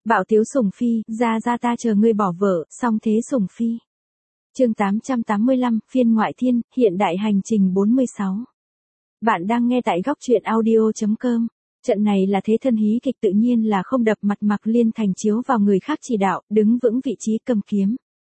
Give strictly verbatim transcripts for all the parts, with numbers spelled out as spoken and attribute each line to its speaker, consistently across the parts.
Speaker 1: Bạo tiếu sủng phi, ra ra ta chờ ngươi bỏ vợ, song thế sủng phi. Chương tám trăm tám mươi lăm, phiên ngoại thiên, hiện đại hành trình bốn mươi sáu. Bạn đang nghe tại góc truyện audio chấm com. Trận này là thế thân hí kịch, tự nhiên là không đập mặt Mạc Liên Thành chiếu vào người khác chỉ đạo, đứng vững vị trí cầm kiếm.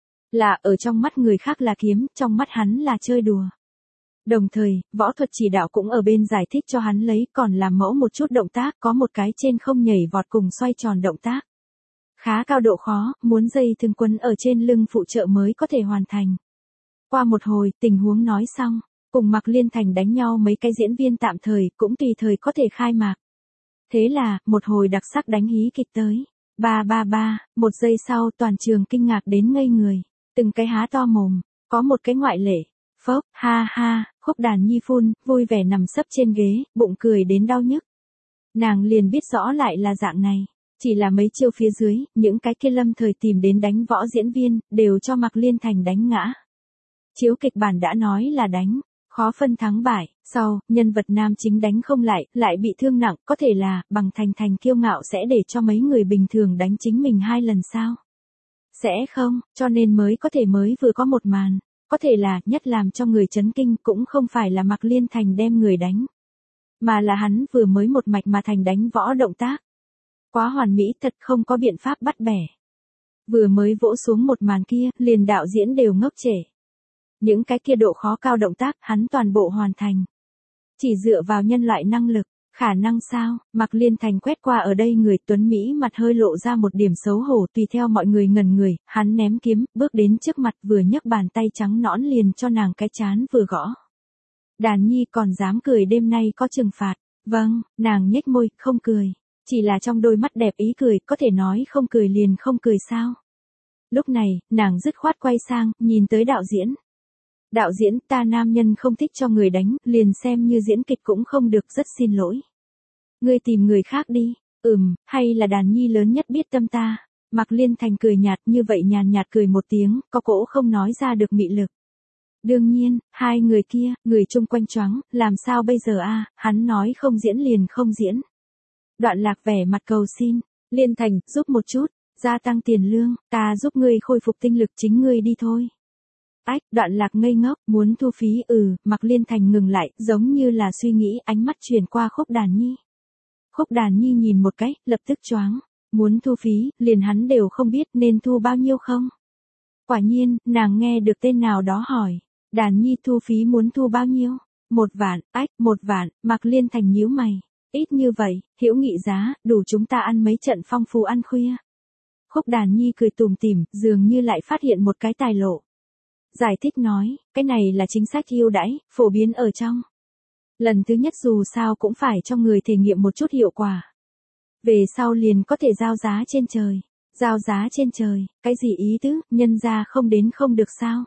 Speaker 1: Là ở trong mắt người khác là kiếm, trong mắt hắn là chơi đùa. Đồng thời, võ thuật chỉ đạo cũng ở bên giải thích cho hắn lấy, còn làm mẫu một chút động tác, có một cái trên không nhảy vọt cùng xoay tròn động tác. Khá cao độ khó, muốn dây thường quấn ở trên lưng phụ trợ mới có thể hoàn thành. Qua một hồi, tình huống nói xong, cùng Mạc Liên Thành đánh nhau mấy cái diễn viên tạm thời, cũng tùy thời có thể khai mạc. Thế là, một hồi đặc sắc đánh hí kịch tới. Ba ba ba, một giây sau toàn trường kinh ngạc đến ngây người. Từng cái há to mồm, có một cái ngoại lệ. Phốc, ha ha, Khúc Đàn Nhi phun, vui vẻ nằm sấp trên ghế, bụng cười đến đau nhức. Nàng liền biết rõ lại là dạng này. Chỉ là mấy chiêu phía dưới, những cái kia lâm thời tìm đến đánh võ diễn viên, đều cho Mạc Liên Thành đánh ngã. Chiếu kịch bản đã nói là đánh, khó phân thắng bại, sau, nhân vật nam chính đánh không lại, lại bị thương nặng, có thể là, bằng Thành Thành kiêu ngạo sẽ để cho mấy người bình thường đánh chính mình hai lần sao? Sẽ không, cho nên mới có thể mới vừa có một màn, có thể là, nhất làm cho người chấn kinh cũng không phải là Mạc Liên Thành đem người đánh, mà là hắn vừa mới một mạch mà thành đánh võ động tác. Quá hoàn mỹ thật không có biện pháp bắt bẻ. Vừa mới vỗ xuống một màn kia, liền đạo diễn đều ngốc trệ. Những cái kia độ khó cao động tác, hắn toàn bộ hoàn thành. Chỉ dựa vào nhân loại năng lực, khả năng sao? Mạc Liên Thành quét qua ở đây người tuấn Mỹ mặt hơi lộ ra một điểm xấu hổ, tùy theo mọi người ngẩn người, hắn ném kiếm, bước đến trước mặt vừa nhấc bàn tay trắng nõn liền cho nàng cái chán vừa gõ. Đàn Nhi còn dám cười, đêm nay có trừng phạt. Vâng, nàng nhếch môi, không cười. Chỉ là trong đôi mắt đẹp ý cười, có thể nói không cười liền không cười sao. Lúc này, nàng dứt khoát quay sang, nhìn tới đạo diễn. Đạo diễn, ta nam nhân không thích cho người đánh, liền xem như diễn kịch cũng không được, rất xin lỗi. Ngươi tìm người khác đi. Ừm, hay là Đàn Nhi lớn nhất biết tâm ta. Mạc Liên Thành cười nhạt, như vậy nhàn nhạt cười một tiếng, có cỗ không nói ra được mị lực. Đương nhiên, hai người kia, người chung quanh choáng, làm sao bây giờ a? Hắn nói không diễn liền không diễn. Đoạn Lạc vẻ mặt cầu xin, Liên Thành, giúp một chút, gia tăng tiền lương, ta giúp ngươi khôi phục tinh lực, chính ngươi đi thôi. Ách, Đoạn Lạc ngây ngốc, muốn thu phí, ừ, Mạc Liên Thành ngừng lại, giống như là suy nghĩ, ánh mắt chuyển qua Khúc Đàn Nhi. Khúc Đàn Nhi nhìn một cái, lập tức choáng, muốn thu phí, liền hắn đều không biết nên thu bao nhiêu không. Quả nhiên, nàng nghe được tên nào đó hỏi, Đàn Nhi thu phí muốn thu bao nhiêu? Một vạn, ách, một vạn, Mạc Liên Thành nhíu mày. Ít như vậy, hữu nghị giá, đủ chúng ta ăn mấy trận phong phú ăn khuya. Khúc Đàn Nhi cười tủm tỉm, dường như lại phát hiện một cái tài lộ. Giải thích nói, cái này là chính sách ưu đãi, phổ biến ở trong. Lần thứ nhất dù sao cũng phải cho người thể nghiệm một chút hiệu quả. Về sau liền có thể giao giá trên trời. Giao giá trên trời, cái gì ý tứ, nhân ra không đến không được sao?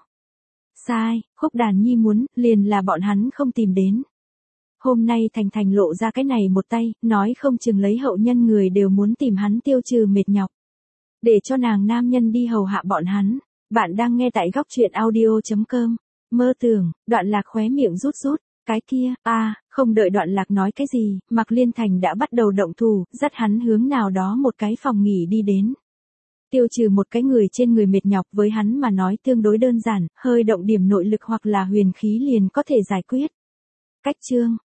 Speaker 1: Sai, Khúc Đàn Nhi muốn, liền là bọn hắn không tìm đến. Hôm nay Thành Thành lộ ra cái này một tay, nói không chừng lấy hậu nhân người đều muốn tìm hắn tiêu trừ mệt nhọc. Để cho nàng nam nhân đi hầu hạ bọn hắn. Bạn đang nghe tại góc truyện audio chấm com. Mơ tưởng, Đoạn Lạc khóe miệng rút rút. Cái kia, a à, không đợi Đoạn Lạc nói cái gì, Mạc Liên Thành đã bắt đầu động thủ, dắt hắn hướng nào đó một cái phòng nghỉ đi đến. Tiêu trừ một cái người trên người mệt nhọc với hắn mà nói tương đối đơn giản, hơi động điểm nội lực hoặc là huyền khí liền có thể giải quyết. Cách chương,